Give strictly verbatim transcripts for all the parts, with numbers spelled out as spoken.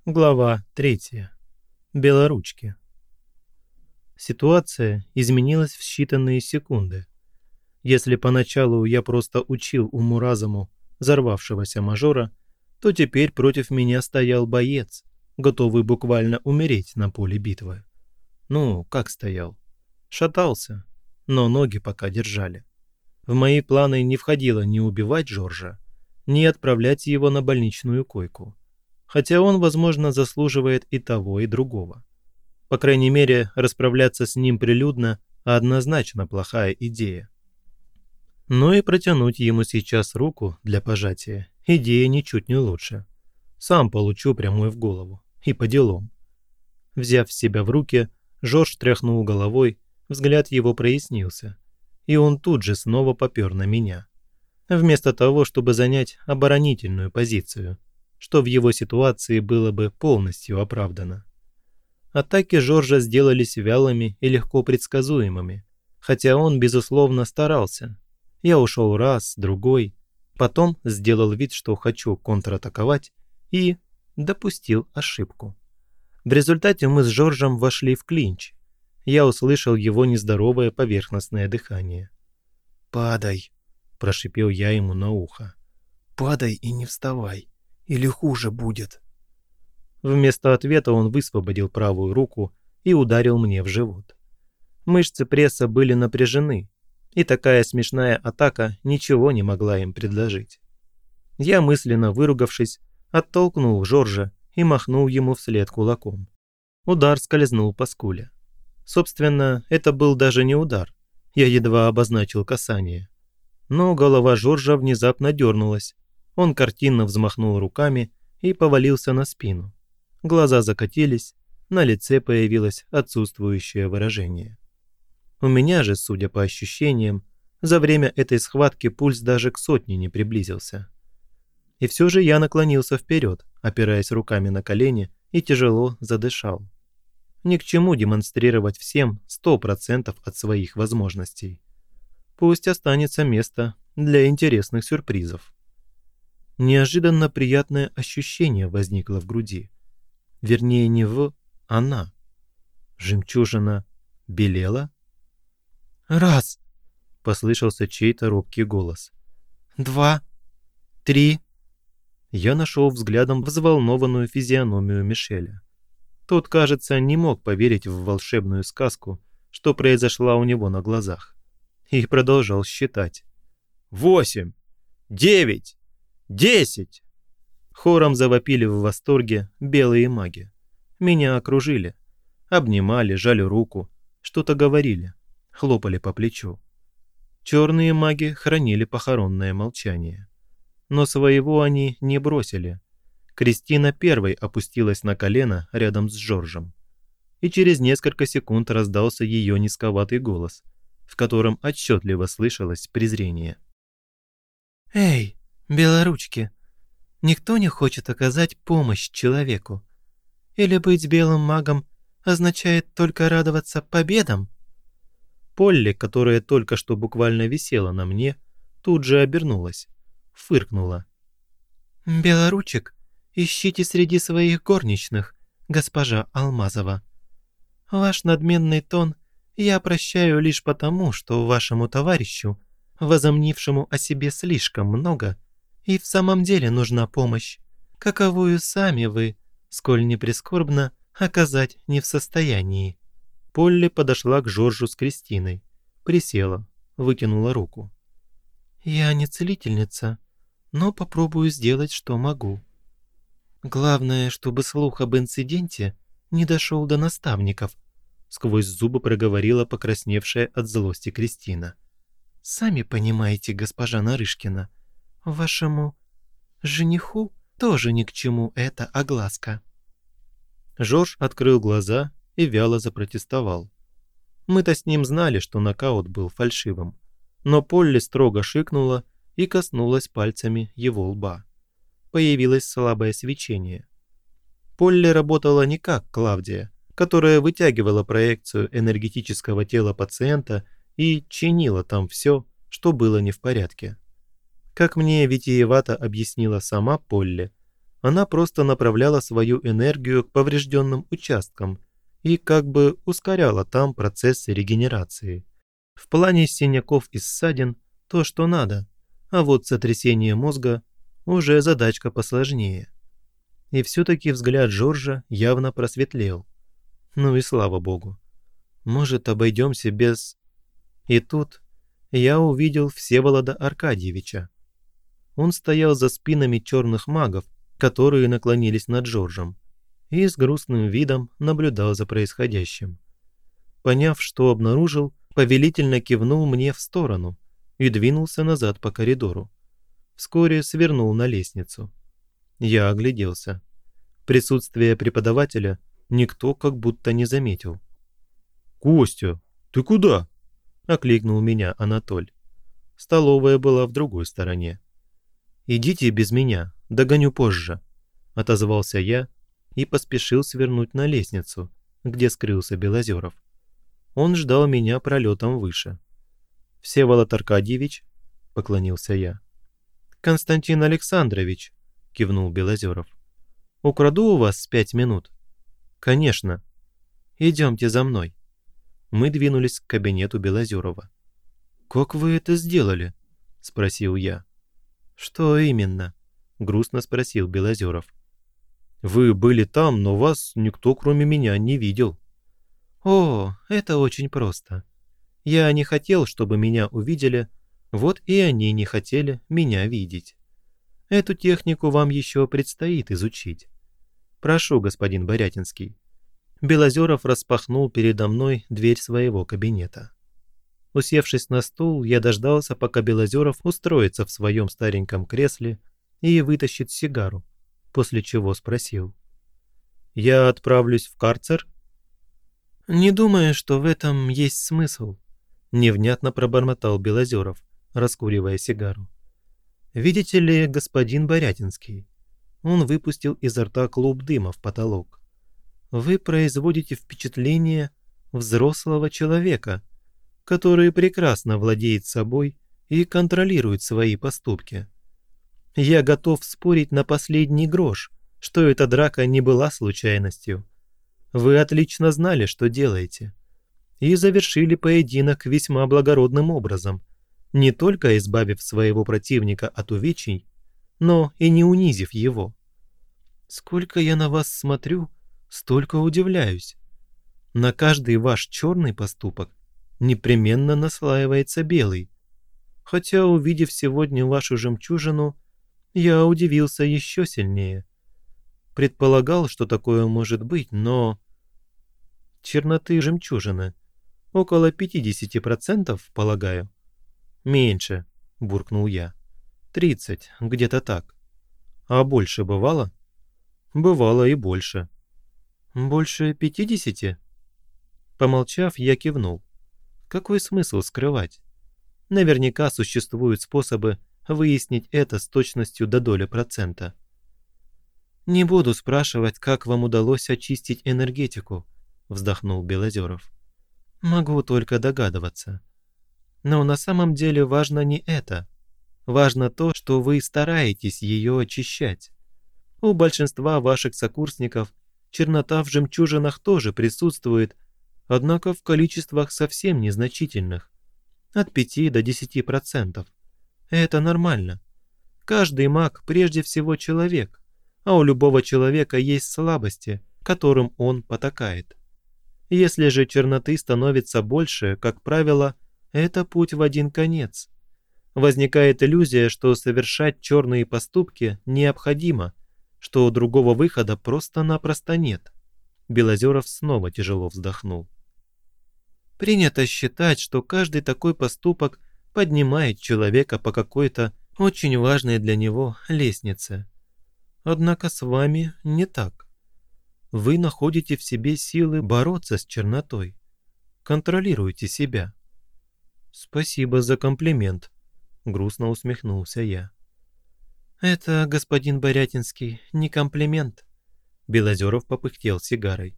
Глава третья. Белоручки. Ситуация изменилась в считанные секунды. Если поначалу я просто учил уму-разуму взорвавшегося мажора, то теперь против меня стоял боец, готовый буквально умереть на поле битвы. Ну, как стоял? Шатался, но ноги пока держали. В мои планы не входило ни убивать Жоржа, ни отправлять его на больничную койку. Хотя он, возможно, заслуживает и того, и другого. По крайней мере, расправляться с ним прилюдно однозначно плохая идея. Но и протянуть ему сейчас руку для пожатия идея ничуть не лучше. Сам получу прямой в голову. И по делам. Взяв себя в руки, Жорж тряхнул головой, взгляд его прояснился. И он тут же снова попер на меня. Вместо того, чтобы занять оборонительную позицию, что в его ситуации было бы полностью оправдано. Атаки Жоржа сделались вялыми и легко предсказуемыми, хотя он, безусловно, старался. Я ушел раз, другой, потом сделал вид, что хочу контратаковать, и допустил ошибку. В результате мы с Жоржем вошли в клинч. Я услышал его нездоровое поверхностное дыхание. «Падай», – прошипел я ему на ухо. «Падай и не вставай. Или хуже будет». Вместо ответа он высвободил правую руку и ударил мне в живот. Мышцы пресса были напряжены, и такая смешная атака ничего не могла им предложить. Я, мысленно выругавшись, оттолкнул Жоржа и махнул ему вслед кулаком. Удар скользнул по скуле. Собственно, это был даже не удар, я едва обозначил касание. Но голова Жоржа внезапно дернулась. Он картинно взмахнул руками и повалился на спину. Глаза закатились, на лице появилось отсутствующее выражение. У меня же, судя по ощущениям, за время этой схватки пульс даже к сотне не приблизился. И все же я наклонился вперед, опираясь руками на колени, и тяжело задышал. Ни к чему демонстрировать всем сто процентов от своих возможностей. Пусть останется место для интересных сюрпризов. Неожиданно приятное ощущение возникло в груди. Вернее, не в, а на. Жемчужина белела? «Раз!» – послышался чей-то робкий голос. «Два! Три!» Я нашел взглядом взволнованную физиономию Мишеля. Тот, кажется, не мог поверить в волшебную сказку, что произошла у него на глазах. И продолжал считать. «Восемь! Девять! Десять!» Хором завопили в восторге белые маги. Меня окружили. Обнимали, жали руку, что-то говорили, хлопали по плечу. Черные маги хранили похоронное молчание. Но своего они не бросили. Кристина первой опустилась на колено рядом с Жоржем. И через несколько секунд раздался ее низковатый голос, в котором отчетливо слышалось презрение. «Эй, белоручки, никто не хочет оказать помощь человеку? Или быть белым магом означает только радоваться победам?» Полли, которая только что буквально висела на мне, тут же обернулась, фыркнула. «Белоручек, ищите среди своих горничных, госпожа Алмазова. Ваш надменный тон я прощаю лишь потому, что вашему товарищу, возомнившему о себе слишком много, и в самом деле нужна помощь, каковую сами вы, сколь не прискорбно, оказать не в состоянии». Полли подошла к Жоржу с Кристиной, присела, вытянула руку. «Я не целительница, но попробую сделать, что могу. Главное, чтобы слух об инциденте не дошел до наставников», сквозь зубы проговорила покрасневшая от злости Кристина. «Сами понимаете, госпожа Нарышкина, вашему жениху тоже ни к чему эта огласка». Жорж открыл глаза и вяло запротестовал. Мы-то с ним знали, что нокаут был фальшивым, но Полли строго шикнула и коснулась пальцами его лба. Появилось слабое свечение. Полли работала не как Клавдия, которая вытягивала проекцию энергетического тела пациента и чинила там все, что было не в порядке. Как мне витиевато объяснила сама Полли, Она просто направляла свою энергию к поврежденным участкам и как бы ускоряла там процессы регенерации. В плане синяков и ссадин то, что надо, а вот сотрясение мозга уже задачка посложнее. И все-таки взгляд Жоржа явно просветлел. Ну и слава богу. Может, обойдемся без... И тут я увидел Всеволода Аркадьевича. Он стоял за спинами черных магов, которые наклонились над Жоржем, и с грустным видом наблюдал за происходящим. Поняв, что обнаружил, повелительно кивнул мне в сторону и двинулся назад по коридору. Вскоре свернул на лестницу. Я огляделся. Присутствие преподавателя никто как будто не заметил. «Костя, ты куда?» – окликнул меня Анатоль. Столовая была в другой стороне. «Идите без меня, догоню позже», – отозвался я и поспешил свернуть на лестницу, где скрылся Белозеров. Он ждал меня пролетом выше. «Всеволод Аркадьевич?» – поклонился я. «Константин Александрович», – кивнул Белозеров. «Украду у вас пять минут?» «Конечно. Идемте за мной». Мы двинулись к кабинету Белозерова. «Как вы это сделали?» – спросил я. «Что именно?» – грустно спросил Белозеров. «Вы были там, но вас никто, кроме меня, не видел». «О, это очень просто. Я не хотел, чтобы меня увидели, вот и они не хотели меня видеть. Эту технику вам еще предстоит изучить. Прошу, господин Борятинский». Белозеров распахнул передо мной дверь своего кабинета. Усевшись на стул, я дождался, пока Белозеров устроится в своем стареньком кресле и вытащит сигару, после чего спросил. «Я отправлюсь в карцер?» «Не думаю, что в этом есть смысл», – невнятно пробормотал Белозеров, раскуривая сигару. «Видите ли, господин Борятинский?» Он выпустил изо рта клуб дыма в потолок. «Вы производите впечатление взрослого человека, который прекрасно владеет собой и контролирует свои поступки. Я готов спорить на последний грош, что эта драка не была случайностью. Вы отлично знали, что делаете, и завершили поединок весьма благородным образом, не только избавив своего противника от увечий, но и не унизив его. Сколько я на вас смотрю, столько удивляюсь. На каждый ваш черный поступок непременно наслаивается белый. Хотя, увидев сегодня вашу жемчужину, я удивился еще сильнее. Предполагал, что такое может быть, но... Черноты жемчужины. Около пятьдесят процентов, полагаю. Меньше, буркнул я. Тридцать, где-то так. А больше бывало? Бывало и больше. Больше пятидесяти? Помолчав, я кивнул. Какой смысл скрывать? Наверняка существуют способы выяснить это с точностью до доли процента. «Не буду спрашивать, как вам удалось очистить энергетику», – вздохнул Белозеров. «Могу только догадываться. Но на самом деле важно не это. Важно то, что вы стараетесь ее очищать. У большинства ваших сокурсников чернота в жемчужинах тоже присутствует, однако в количествах совсем незначительных. От пяти до десяти процентов. Это нормально. Каждый маг прежде всего человек, а у любого человека есть слабости, которым он потакает. Если же черноты становится больше, как правило, это путь в один конец. Возникает иллюзия, что совершать черные поступки необходимо, что другого выхода просто-напросто нет. Белозеров снова тяжело вздохнул. Принято считать, что каждый такой поступок поднимает человека по какой-то очень важной для него лестнице. Однако с вами не так. Вы находите в себе силы бороться с чернотой. Контролируйте себя. Спасибо за комплимент, грустно усмехнулся я. Это, господин Борятинский, не комплимент. Белозеров попыхтел сигарой.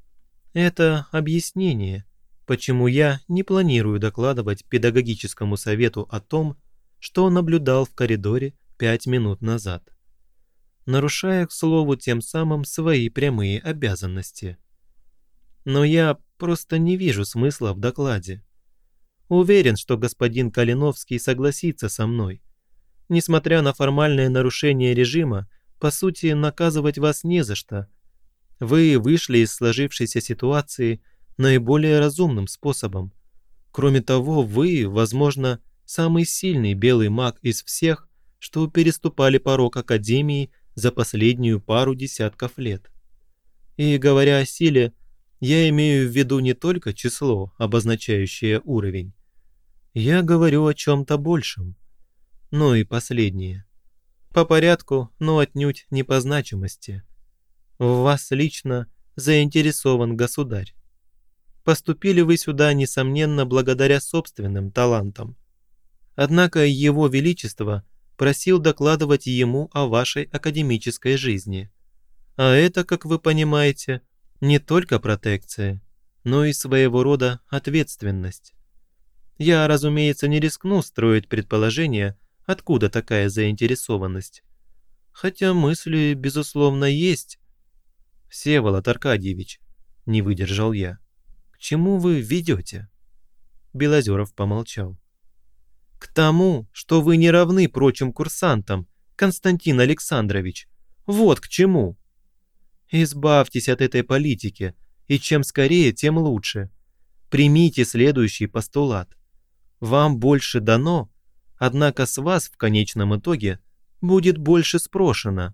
Это объяснение, почему я не планирую докладывать педагогическому совету о том, что наблюдал в коридоре пять минут назад. нарушая, к слову, тем самым свои прямые обязанности. Но я просто не вижу смысла в докладе. Уверен, что господин Калиновский согласится со мной. Несмотря на формальное нарушение режима, по сути, наказывать вас не за что. Вы вышли из сложившейся ситуации наиболее разумным способом. Кроме того, вы, возможно, самый сильный белый маг из всех, что переступали порог Академии за последнюю пару десятков лет. И говоря о силе, я имею в виду не только число, обозначающее уровень. Я говорю о чем-то большем. Ну и последнее. По порядку, но отнюдь не по значимости. В вас лично заинтересован государь. Поступили вы сюда, несомненно, благодаря собственным талантам. Однако Его Величество просил докладывать ему о вашей академической жизни. А это, как вы понимаете, не только протекция, но и своего рода ответственность. Я, разумеется, не рискну строить предположение, откуда такая заинтересованность. Хотя мысли, безусловно, есть. Всеволод Аркадьевич, не выдержал я, к чему вы ведете? Белозеров помолчал. К тому, что вы не равны прочим курсантам, Константин Александрович. Вот к чему. Избавьтесь от этой политики, и чем скорее, тем лучше. Примите следующий постулат. Вам больше дано, однако с вас в конечном итоге будет больше спрошено.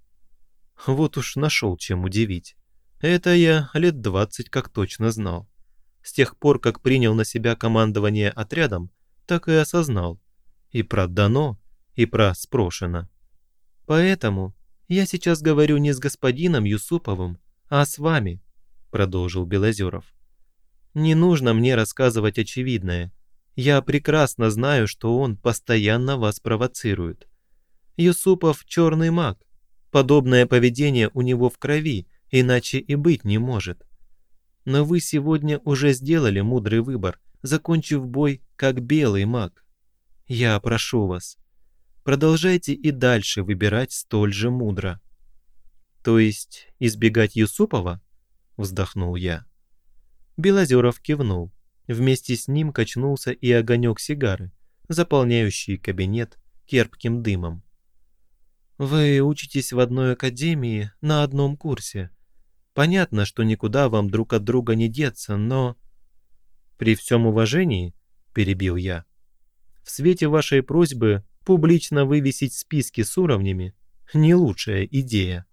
Вот уж нашел чем удивить. Это я лет двадцать как точно знал. С тех пор, как принял на себя командование отрядом, так и осознал. И про дано, и про спрошено. Поэтому я сейчас говорю не с господином Юсуповым, а с вами, продолжил Белозеров. Не нужно мне рассказывать очевидное. Я прекрасно знаю, что он постоянно вас провоцирует. Юсупов черный маг. Подобное поведение у него в крови, иначе и быть не может. Но вы сегодня уже сделали мудрый выбор, закончив бой как белый маг. Я прошу вас, продолжайте и дальше выбирать столь же мудро. То есть избегать Юсупова? Вздохнул я. Белозеров кивнул. Вместе с ним качнулся и огонек сигары, заполняющий кабинет терпким дымом. Вы учитесь в одной академии на одном курсе. Понятно, что никуда вам друг от друга не деться, но... При всем уважении, перебил я, в свете вашей просьбы публично вывесить списки с уровнями не лучшая идея.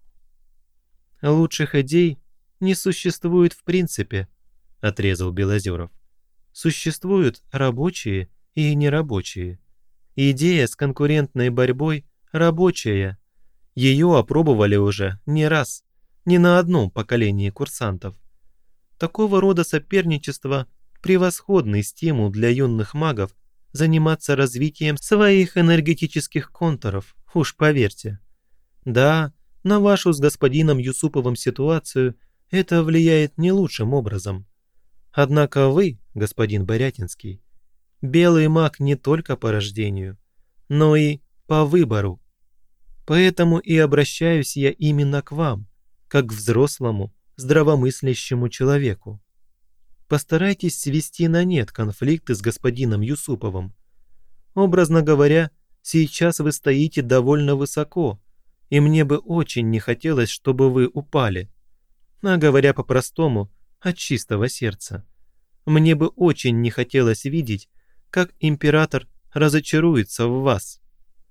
Лучших идей не существует в принципе, отрезал Белозеров. Существуют рабочие и нерабочие. Идея с конкурентной борьбой рабочая. Ее опробовали уже не раз, не на одном поколении курсантов. Такого рода соперничество – превосходный стимул для юных магов заниматься развитием своих энергетических контуров, уж поверьте. Да, на вашу с господином Юсуповым ситуацию это влияет не лучшим образом. Однако вы, господин Борятинский, белый маг не только по рождению, но и по выбору. Поэтому и обращаюсь я именно к вам, как к взрослому, здравомыслящему человеку. Постарайтесь свести на нет конфликты с господином Юсуповым. Образно говоря, сейчас вы стоите довольно высоко, и мне бы очень не хотелось, чтобы вы упали. А говоря по-простому, от чистого сердца. Мне бы очень не хотелось видеть, как император разочаруется в вас.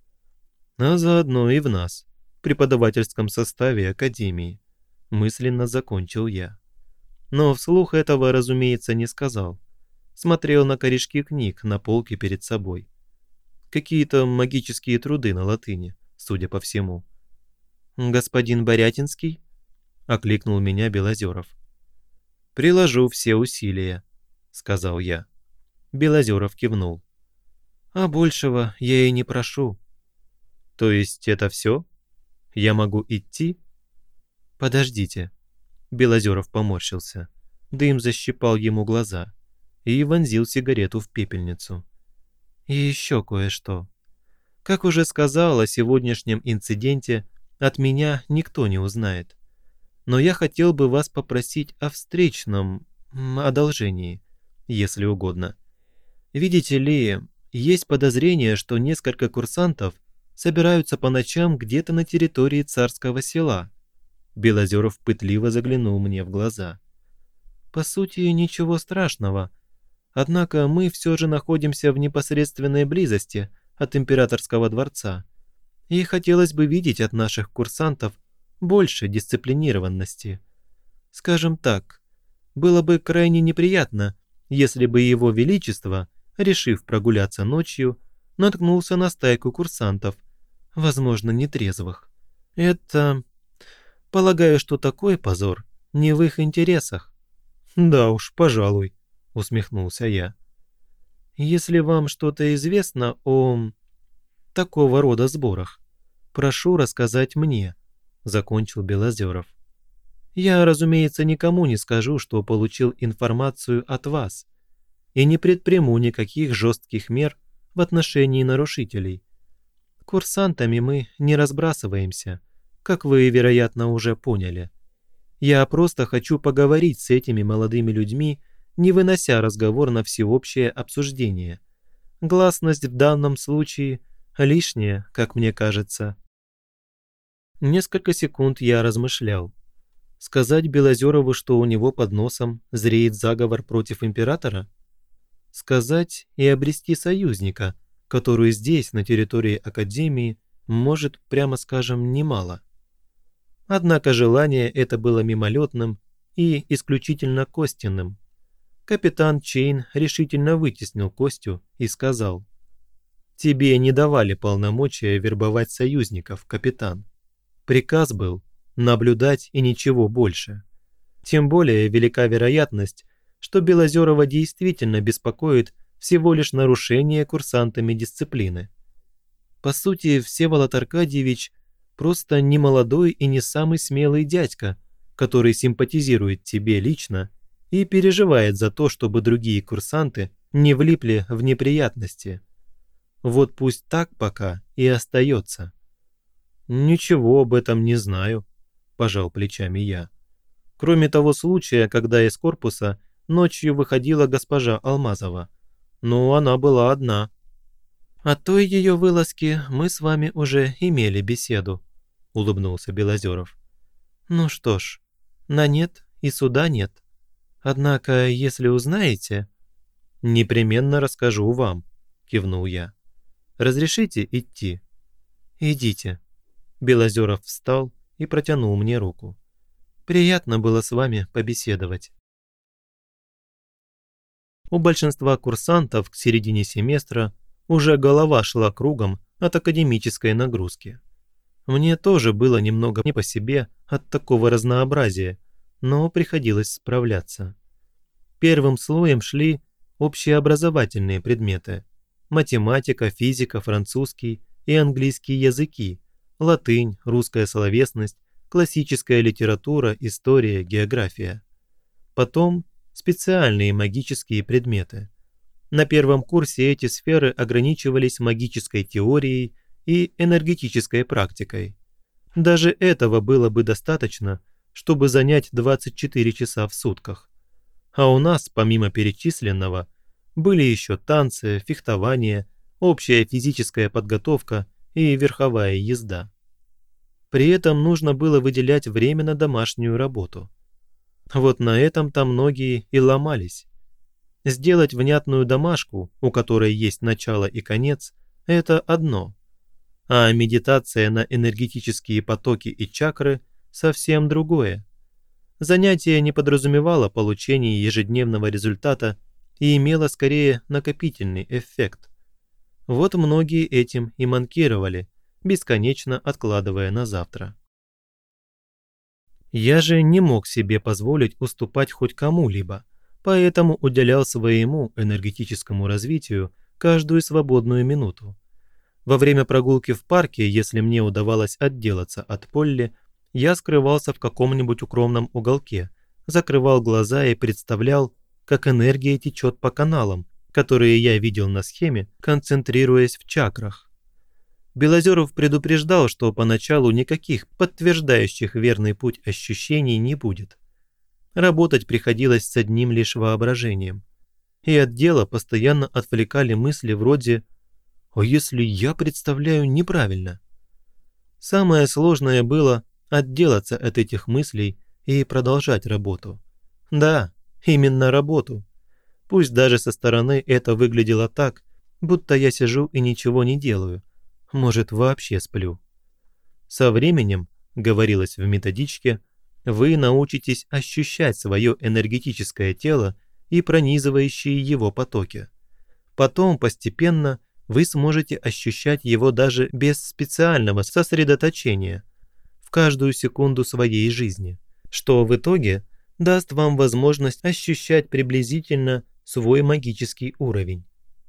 А заодно и в нас, преподавательском составе Академии, мысленно закончил я. Но вслух этого, разумеется, не сказал. Смотрел на корешки книг на полке перед собой. Какие-то магические труды на латыни, судя по всему. «Господин Борятинский?» – окликнул меня Белозеров. «Приложу все усилия», – сказал я. Белозеров кивнул. «А большего я и не прошу». «То есть это все? Я могу идти?» «Подождите». Белозеров поморщился. Дым защипал ему глаза и вонзил сигарету в пепельницу. «И еще кое-что. Как уже сказал о сегодняшнем инциденте, от меня никто не узнает. Но я хотел бы вас попросить о встречном м, одолжении, если угодно. Видите ли, есть подозрение, что несколько курсантов собираются по ночам где-то на территории царского села. Белозеров пытливо заглянул мне в глаза. По сути, ничего страшного. Однако мы все же находимся в непосредственной близости от императорского дворца. И хотелось бы видеть от наших курсантов больше дисциплинированности. Скажем так, было бы крайне неприятно, если бы его величество, решив прогуляться ночью, наткнулся на стайку курсантов, возможно, нетрезвых. Это... Полагаю, что такой позор не в их интересах. Да уж, пожалуй, усмехнулся я. Если вам что-то известно о такого рода сборах, прошу рассказать мне, закончил Белозеров. Я, разумеется, никому не скажу, что получил информацию от вас, и не предприму никаких жестких мер в отношении нарушителей. Курсантами мы не разбрасываемся, как вы, вероятно, уже поняли. Я просто хочу поговорить с этими молодыми людьми, не вынося разговор на всеобщее обсуждение. Гласность в данном случае лишняя, как мне кажется. Несколько секунд я размышлял. Сказать Белозерову, что у него под носом зреет заговор против императора? Сказать и обрести союзника, который здесь, на территории Академии, может, прямо скажем, немало. Однако желание это было мимолетным и исключительно Костиным. Капитан Чейн решительно вытеснил Костю и сказал: «Тебе не давали полномочия вербовать союзников, капитан. Приказ был наблюдать и ничего больше. Тем более велика вероятность, что Белозерова действительно беспокоит всего лишь нарушение курсантами дисциплины. По сути, Всеволод Аркадьевич просто не молодой и не самый смелый дядька, который симпатизирует тебе лично и переживает за то, чтобы другие курсанты не влипли в неприятности. Вот пусть так пока и остается». «Ничего об этом не знаю», – пожал плечами я. «Кроме того случая, когда из корпуса ночью выходила госпожа Алмазова. Но она была одна». «О той ее вылазке мы с вами уже имели беседу», – улыбнулся Белозеров. «Ну что ж, на нет и суда нет. Однако, если узнаете...» «Непременно расскажу вам», – кивнул я. «Разрешите идти?» «Идите». Белозеров встал и протянул мне руку. «Приятно было с вами побеседовать». У большинства курсантов к середине семестра уже голова шла кругом от академической нагрузки. Мне тоже было немного не по себе от такого разнообразия, но приходилось справляться. Первым слоем шли общеобразовательные предметы: математика, физика, французский и английский языки, латынь, русская словесность, классическая литература, история, география. Потом специальные магические предметы. На первом курсе эти сферы ограничивались магической теорией и энергетической практикой. Даже этого было бы достаточно, чтобы занять двадцать четыре часа в сутках. А у нас, помимо перечисленного, были еще танцы, фехтование, общая физическая подготовка и верховая езда. При этом нужно было выделять время на домашнюю работу. Вот на этом-то многие и ломались. Сделать внятную домашку, у которой есть начало и конец, это одно. А медитация на энергетические потоки и чакры – совсем другое. Занятие не подразумевало получение ежедневного результата и имело скорее накопительный эффект. Вот многие этим и манкировали, бесконечно откладывая на завтра. Я же не мог себе позволить уступать хоть кому-либо, поэтому уделял своему энергетическому развитию каждую свободную минуту. Во время прогулки в парке, если мне удавалось отделаться от Полли, я скрывался в каком-нибудь укромном уголке, закрывал глаза и представлял, как энергия течет по каналам, которые я видел на схеме, концентрируясь в чакрах. Белозеров предупреждал, что поначалу никаких подтверждающих верный путь ощущений не будет. Работать приходилось с одним лишь воображением. И от дела постоянно отвлекали мысли вроде «А если я представляю неправильно?». Самое сложное было отделаться от этих мыслей и продолжать работу. Да, именно работу. Пусть даже со стороны это выглядело так, будто я сижу и ничего не делаю. Может, вообще сплю. Со временем, говорилось в методичке, вы научитесь ощущать свое энергетическое тело и пронизывающие его потоки. Потом постепенно вы сможете ощущать его даже без специального сосредоточения в каждую секунду своей жизни, что в итоге даст вам возможность ощущать приблизительно свой магический уровень.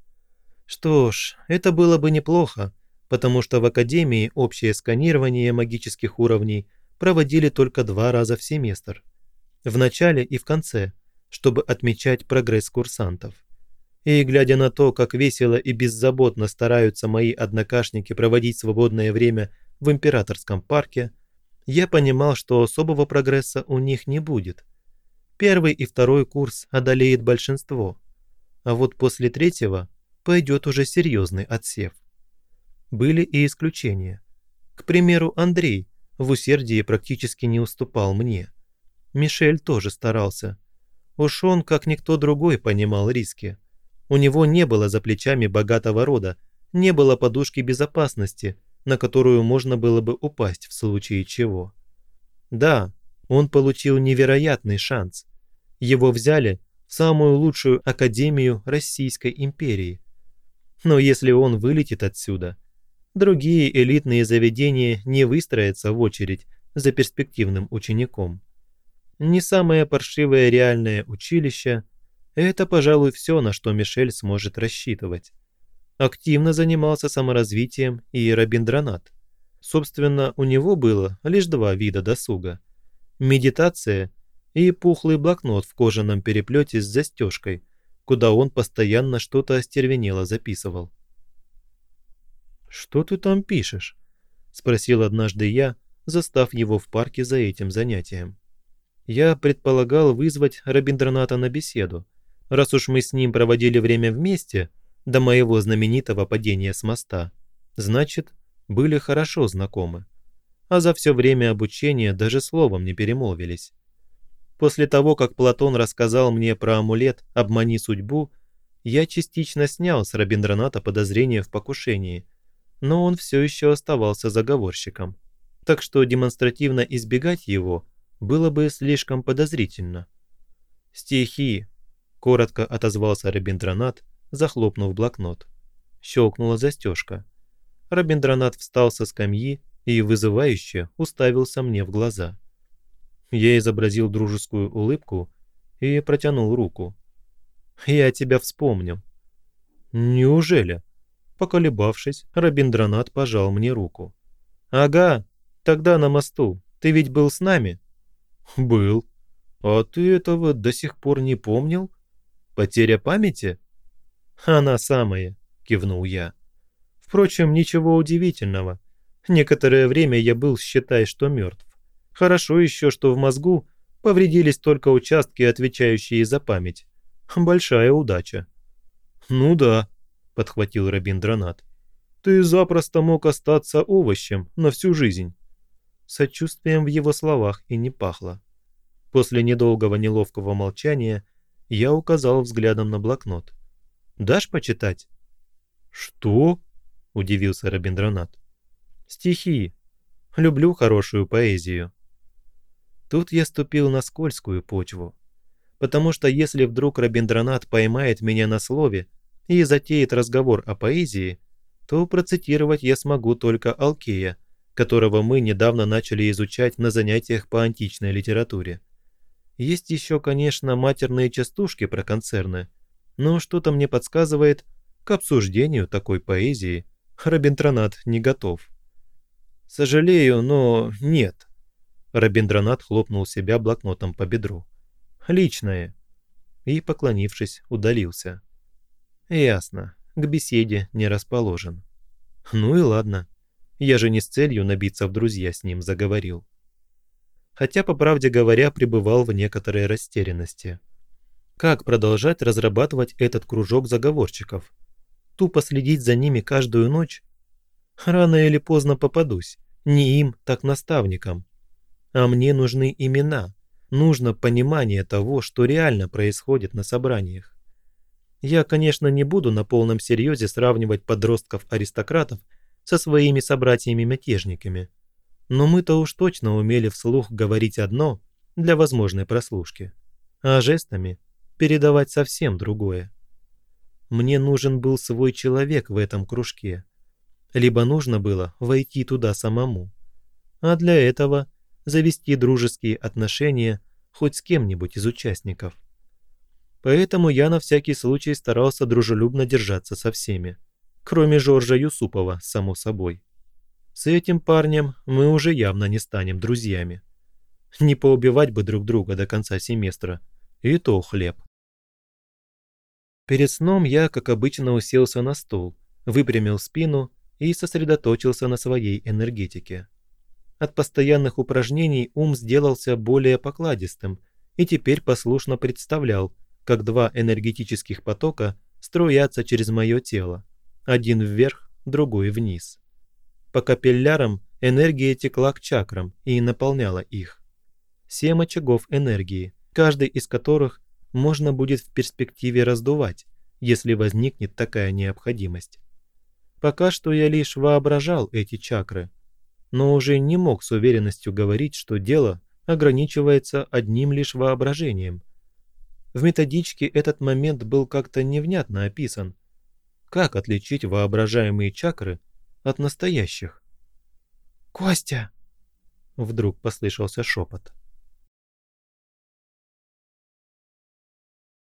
Что ж, это было бы неплохо, потому что в Академии общее сканирование магических уровней проводили только два раза в семестр, в начале и в конце, чтобы отмечать прогресс курсантов. И глядя на то, как весело и беззаботно стараются мои однокашники проводить свободное время в Императорском парке, я понимал, что особого прогресса у них не будет. Первый и второй курс одолеет большинство, а вот после третьего пойдет уже серьезный отсев. Были и исключения. К примеру, Андрей в усердии практически не уступал мне. Мишель тоже старался. Уж он, как никто другой, понимал риски. У него не было за плечами богатого рода, не было подушки безопасности, на которую можно было бы упасть в случае чего. Да, он получил невероятный шанс. Его взяли в самую лучшую академию Российской империи. Но если он вылетит отсюда, другие элитные заведения не выстроятся в очередь за перспективным учеником. Не самое паршивое реальное училище – это, пожалуй, все, на что Мишель сможет рассчитывать. Активно занимался саморазвитием и Рабиндранат. Собственно, у него было лишь два вида досуга – медитация и пухлый блокнот в кожаном переплете с застежкой, куда он постоянно что-то остервенело записывал. «Что ты там пишешь?» – спросил однажды я, застав его в парке за этим занятием. Я предполагал вызвать Рабиндраната на беседу, раз уж мы с ним проводили время вместе до моего знаменитого падения с моста, значит, были хорошо знакомы, а за все время обучения даже словом не перемолвились. После того, как Платон рассказал мне про амулет «Обмани судьбу», я частично снял с Рабиндраната подозрения в покушении, но он все еще оставался заговорщиком, так что демонстративно избегать его было бы слишком подозрительно. «Стихи», – коротко отозвался Рабиндранат, захлопнув блокнот. Щелкнула застежка. Рабиндранат встал со скамьи и вызывающе уставился мне в глаза. Я изобразил дружескую улыбку и протянул руку. «Я тебя вспомнил». «Неужели?» Поколебавшись, Рабиндранат пожал мне руку. «Ага, тогда на мосту. Ты ведь был с нами?» «Был. А ты этого до сих пор не помнил? Потеря памяти?» «Она самая», – кивнул я. «Впрочем, ничего удивительного. Некоторое время я был, считай, что мертв. Хорошо еще, что в мозгу повредились только участки, отвечающие за память. Большая удача». «Ну да», – подхватил Рабиндранат. «Ты запросто мог остаться овощем на всю жизнь». Сочувствием в его словах и не пахло. После недолгого неловкого молчания я указал взглядом на блокнот. «Дашь почитать?» «Что?» – удивился Рабиндранат. «Стихи. Люблю хорошую поэзию». Тут я ступил на скользкую почву, потому что если вдруг Рабиндранат поймает меня на слове и затеет разговор о поэзии, то процитировать я смогу только Алкея, которого мы недавно начали изучать на занятиях по античной литературе. Есть еще, конечно, матерные частушки про концерны, но что-то мне подсказывает, к обсуждению такой поэзии Рабиндранат не готов. «Сожалею, но нет». Рабиндранат хлопнул себя блокнотом по бедру. «Личное». И, поклонившись, удалился. «Ясно, к беседе не расположен». Ну и ладно. Я же не с целью набиться в друзья с ним заговорил. Хотя, по правде говоря, пребывал в некоторой растерянности. Как продолжать разрабатывать этот кружок заговорщиков? Тупо следить за ними каждую ночь? Рано или поздно попадусь. Не им, так наставникам. А мне нужны имена. Нужно понимание того, что реально происходит на собраниях. Я, конечно, не буду на полном серьезе сравнивать подростков-аристократов со своими собратьями-мятежниками. Но мы-то уж точно умели вслух говорить одно для возможной прослушки, а жестами передавать совсем другое. Мне нужен был свой человек в этом кружке. Либо нужно было войти туда самому. А для этого завести дружеские отношения хоть с кем-нибудь из участников. Поэтому я на всякий случай старался дружелюбно держаться со всеми. Кроме Жоржа Юсупова, само собой. С этим парнем мы уже явно не станем друзьями. Не поубивать бы друг друга до конца семестра. И то хлеб. Перед сном я, как обычно, уселся на стул, выпрямил спину и сосредоточился на своей энергетике. От постоянных упражнений ум сделался более покладистым и теперь послушно представлял, как два энергетических потока струятся через мое тело, один вверх, другой вниз. По капиллярам энергия текла к чакрам и наполняла их. Семь очагов энергии, каждый из которых можно будет в перспективе раздувать, если возникнет такая необходимость. Пока что я лишь воображал эти чакры, но уже не мог с уверенностью говорить, что дело ограничивается одним лишь воображением. В методичке этот момент был как-то невнятно описан. Как отличить воображаемые чакры от настоящих? «Костя!» – вдруг послышался шепот.